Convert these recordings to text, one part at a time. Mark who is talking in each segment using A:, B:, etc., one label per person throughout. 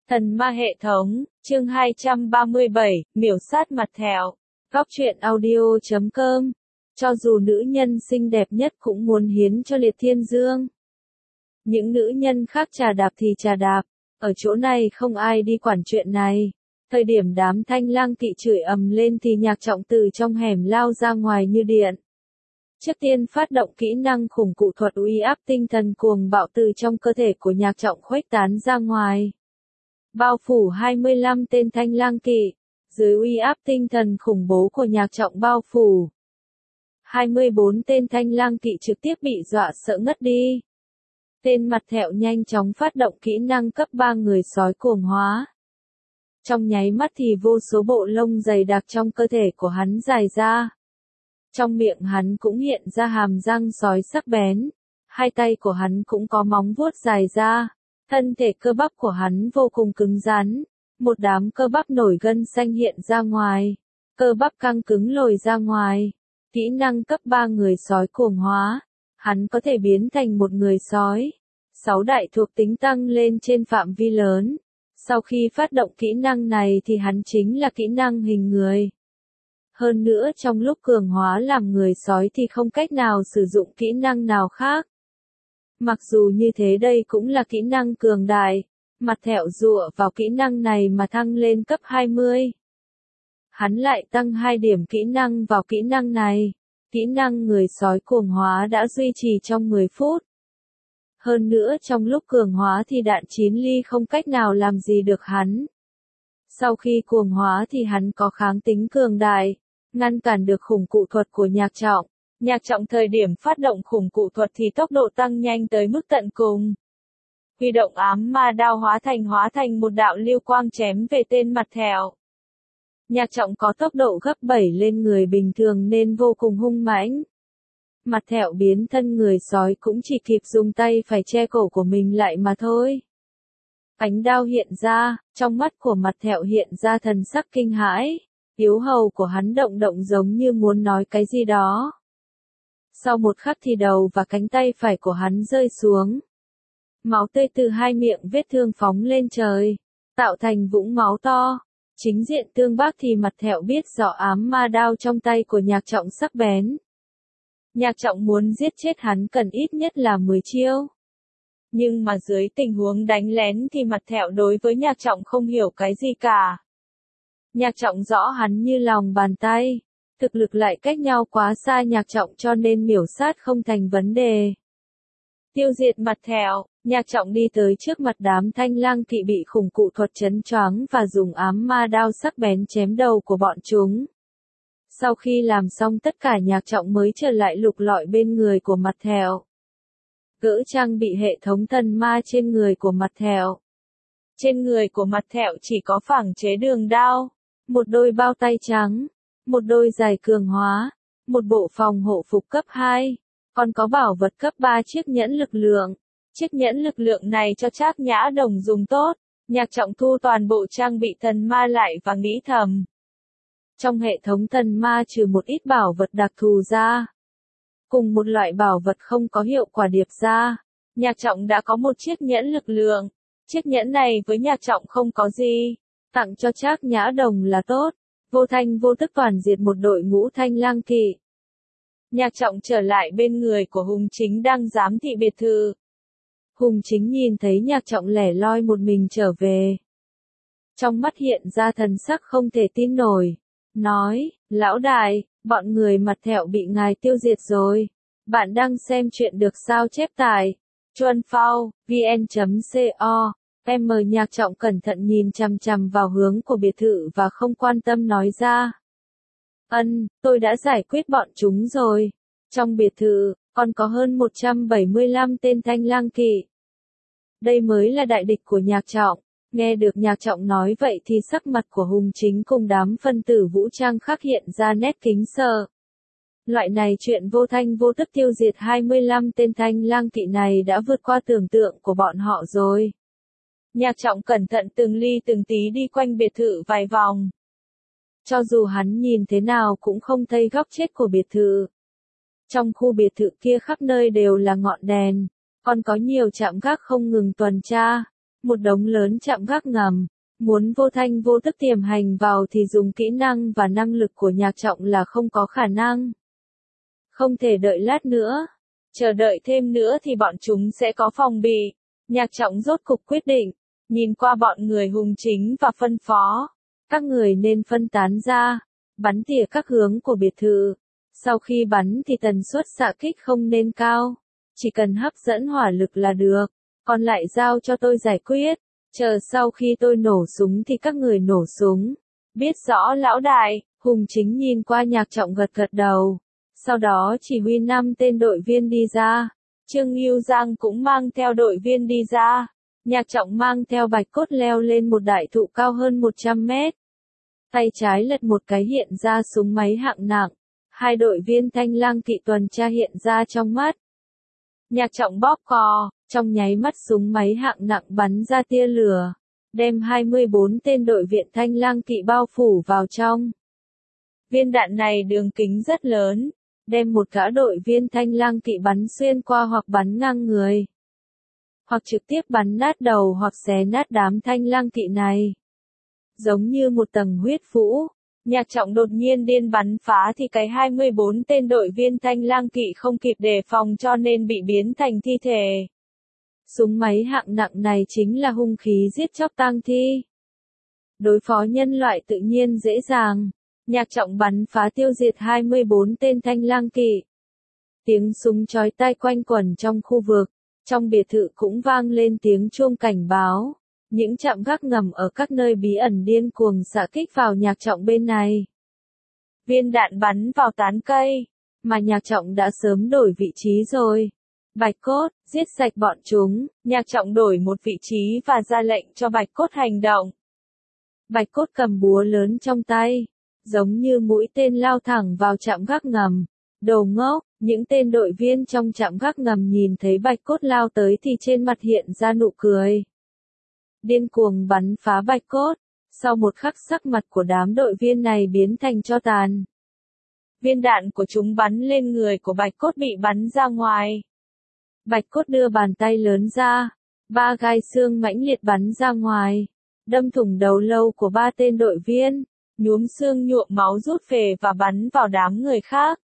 A: Thần ma hệ thống, chương 237, miểu sát mặt thẹo. Góc truyện audio.com. Cho dù nữ nhân xinh đẹp nhất cũng muốn hiến cho Liệt Thiên Dương. Những nữ nhân khác trà đạp thì trà đạp, ở chỗ này không ai đi quản chuyện này. Thời điểm đám Thanh Lang Kỵ chửi ầm lên thì Nhạc Trọng từ trong hẻm lao ra ngoài như điện. Trước tiên phát động kỹ năng khủng cụ thuật uy áp tinh thần cuồng bạo từ trong cơ thể của Nhạc Trọng khuếch tán ra ngoài. Bao phủ 25 tên Thanh Lang Kỵ, dưới uy áp tinh thần khủng bố của Nhạc Trọng bao phủ. 24 tên Thanh Lang Kỵ trực tiếp bị dọa sợ ngất đi. Tên mặt thẹo nhanh chóng phát động kỹ năng cấp 3 người sói cuồng hóa. Trong nháy mắt thì vô số bộ lông dày đặc trong cơ thể của hắn dài ra. Trong miệng hắn cũng hiện ra hàm răng sói sắc bén. Hai tay của hắn cũng có móng vuốt dài ra. Thân thể cơ bắp của hắn vô cùng cứng rắn. Một đám cơ bắp nổi gân xanh hiện ra ngoài. Cơ bắp căng cứng lồi ra ngoài. Kỹ năng cấp 3 người sói cuồng hóa. Hắn có thể biến thành một người sói. 6 đại thuộc tính tăng lên trên phạm vi lớn. Sau khi phát động kỹ năng này thì hắn chính là kỹ năng hình người. Hơn nữa trong lúc cường hóa làm người sói thì không cách nào sử dụng kỹ năng nào khác. Mặc dù như thế đây cũng là kỹ năng cường đại. Mặt thẹo dựa vào kỹ năng này mà thăng lên cấp 20. Hắn lại tăng 2 điểm kỹ năng vào kỹ năng này. Kỹ năng người sói cuồng hóa đã duy trì trong 10 phút. Hơn nữa trong lúc cường hóa thì đạn chiến ly không cách nào làm gì được hắn. Sau khi cuồng hóa thì hắn có kháng tính cường đại, ngăn cản được khủng cụ thuật của Nhạc Trọng. Nhạc Trọng thời điểm phát động khủng cụ thuật thì tốc độ tăng nhanh tới mức tận cùng. Huy động ám ma đao hóa thành một đạo lưu quang chém về tên mặt thẹo. Nhạc Trọng có tốc độ gấp 7 lên người bình thường nên vô cùng hung mãnh. Mặt thẹo biến thân người sói cũng chỉ kịp dùng tay phải che cổ của mình lại mà thôi. Ánh đao hiện ra, trong mắt của mặt thẹo hiện ra thần sắc kinh hãi. Yếu hầu của hắn động động giống như muốn nói cái gì đó. Sau một khắc thì đầu và cánh tay phải của hắn rơi xuống. Máu tươi từ hai miệng vết thương phóng lên trời, tạo thành vũng máu to. Chính diện tương bác thì mặt thẹo biết rõ ám ma đao trong tay của Nhạc Trọng sắc bén. Nhạc Trọng muốn giết chết hắn cần ít nhất là 10 chiêu. Nhưng mà dưới tình huống đánh lén thì mặt thẹo đối với Nhạc Trọng không hiểu cái gì cả. Nhạc Trọng rõ hắn như lòng bàn tay. Thực lực lại cách nhau quá xa Nhạc Trọng cho nên miểu sát không thành vấn đề. Tiêu diệt mặt thẹo, Nhạc Trọng đi tới trước mặt đám Thanh Lang Kỵ bị khủng cụ thuật chấn choáng và dùng ám ma đao sắc bén chém đầu của bọn chúng. Sau khi làm xong tất cả Nhạc Trọng mới trở lại lục lọi bên người của mặt thẹo. Gỡ trang bị hệ thống thần ma trên người của mặt thẹo. Trên người của mặt thẹo chỉ có phẳng chế đường đao, một đôi bao tay trắng, một đôi giày cường hóa, một bộ phòng hộ phục cấp 2, còn có bảo vật cấp 3 chiếc nhẫn lực lượng. Chiếc nhẫn lực lượng này cho Trác Nhã Đồng dùng tốt. Nhạc Trọng thu toàn bộ trang bị thần ma lại và nghĩ thầm. Trong hệ thống thần ma trừ một ít bảo vật đặc thù ra, cùng một loại bảo vật không có hiệu quả điệp ra, Nhạc Trọng đã có một chiếc nhẫn lực lượng. Chiếc nhẫn này với Nhạc Trọng không có gì, tặng cho Trác Nhã Đồng là tốt. Vô thanh vô tức toàn diệt một đội ngũ Thanh Lang Kỵ. Nhạc Trọng trở lại bên người của Hùng Chính đang giám thị biệt thự. Hùng Chính nhìn thấy Nhạc Trọng lẻ loi một mình trở về. Trong mắt hiện ra thần sắc không thể tin nổi. Nói, lão đại, bọn người mặt thẹo bị ngài tiêu diệt rồi. Bạn đang xem chuyện được sao chép tại Chuan Phao, vn.co. Nhạc Trọng cẩn thận nhìn chằm chằm vào hướng của biệt thự và không quan tâm nói ra. Tôi đã giải quyết bọn chúng rồi. Trong biệt thự, còn có hơn 175 tên Thanh Lang Kỵ. Đây mới là đại địch của Nhạc Trọng. Nghe được Nhạc Trọng nói vậy thì sắc mặt của Hùng Chính cùng đám phân tử vũ trang khắc hiện ra nét kính sợ. Loại này chuyện vô thanh vô tức tiêu diệt 25 tên Thanh Lang Kỵ này đã vượt qua tưởng tượng của bọn họ rồi. Nhạc Trọng cẩn thận từng ly từng tí đi quanh biệt thự vài vòng. Cho dù hắn nhìn thế nào cũng không thấy góc chết của biệt thự. Trong khu biệt thự kia khắp nơi đều là ngọn đèn, còn có nhiều trạm gác không ngừng tuần tra. một đống lớn trạm gác ngầm. Muốn vô thanh vô tức tiềm hành vào thì dùng kỹ năng và năng lực của Nhạc Trọng là không có khả năng. Không thể đợi lát nữa. Chờ đợi thêm nữa thì bọn chúng sẽ có phòng bị. Nhạc Trọng rốt cục quyết định, nhìn qua bọn người hùng chính và phân phó. Các người nên phân tán ra, bắn tỉa các hướng của biệt thự. Sau khi bắn thì tần suất xạ kích không nên cao. Chỉ cần hấp dẫn hỏa lực là được, còn lại giao cho tôi giải quyết. Chờ sau khi tôi nổ súng thì các người nổ súng. Biết rõ lão đại, hùng chính nhìn qua Nhạc Trọng gật gật đầu. Sau đó chỉ huy 5 tên đội viên đi ra. Trương Ngưu Giang cũng mang theo đội viên đi ra. Nhạc Trọng mang theo Bạch Cốt leo lên một đại thụ cao hơn 100 mét. Tay trái lật một cái hiện ra súng máy hạng nặng. 2 đội viên Thanh Lang kỵ tuần tra hiện ra trong mắt. Nhạc Trọng bóp cò, trong nháy mắt súng máy hạng nặng bắn ra tia lửa, đem 24 tên đội viện Thanh Lang kỵ bao phủ vào trong. Viên đạn này đường kính rất lớn, đem một gã đội viên Thanh Lang kỵ bắn xuyên qua hoặc bắn ngang người, hoặc trực tiếp bắn nát đầu hoặc xé nát đám Thanh Lang kỵ này. Giống như một tầng huyết vũ, Nhạc Trọng đột nhiên điên bắn phá thì cái 24 tên đội viên Thanh Lang kỵ không kịp đề phòng cho nên bị biến thành thi thể. Súng máy hạng nặng này chính là hung khí giết chóc tang thi. Đối phó nhân loại tự nhiên dễ dàng. Nhạc Trọng bắn phá tiêu diệt 24 tên Thanh Lang kỵ. Tiếng súng chói tai quanh quẩn trong khu vực. Trong biệt thự cũng vang lên tiếng chuông cảnh báo. Những trạm gác ngầm ở các nơi bí ẩn điên cuồng xạ kích vào Nhạc Trọng bên này. Viên đạn bắn vào tán cây, mà Nhạc Trọng đã sớm đổi vị trí rồi. Bạch Cốt, giết sạch bọn chúng. Nhạc Trọng đổi một vị trí và ra lệnh cho Bạch Cốt hành động. Bạch Cốt cầm búa lớn trong tay, giống như mũi tên lao thẳng vào trạm gác ngầm. Đồ ngốc, những tên đội viên trong trạm gác ngầm nhìn thấy Bạch Cốt lao tới thì trên mặt hiện ra nụ cười. Điên cuồng bắn phá Bạch Cốt, sau một khắc sắc mặt của đám đội viên này biến thành tro tàn. Viên đạn của chúng bắn lên người của Bạch Cốt bị bắn ra ngoài. Bạch Cốt đưa bàn tay lớn ra, 3 gai xương mãnh liệt bắn ra ngoài, đâm thủng đầu lâu của 3 tên đội viên, nhuốm xương nhuộm máu rút về và bắn vào đám người khác.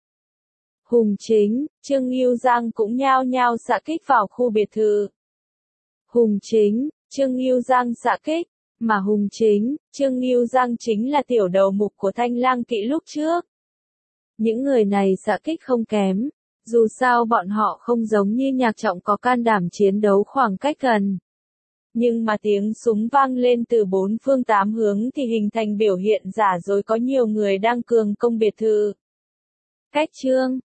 A: Hùng Chính, Trương Ngưu Giang cũng nhao nhao xạ kích vào khu biệt thự. Hùng Chính, Trương Ngưu Giang xạ kích, mà Hùng Chính, Trương Ngưu Giang chính là tiểu đầu mục của Thanh Lang kỵ lúc trước. Những người này xạ kích không kém, dù sao bọn họ không giống như Nhạc Trọng có can đảm chiến đấu khoảng cách gần. Nhưng mà tiếng súng vang lên từ 4 phương 8 hướng thì hình thành biểu hiện giả dối có nhiều người đang cường công biệt thự. Cách chương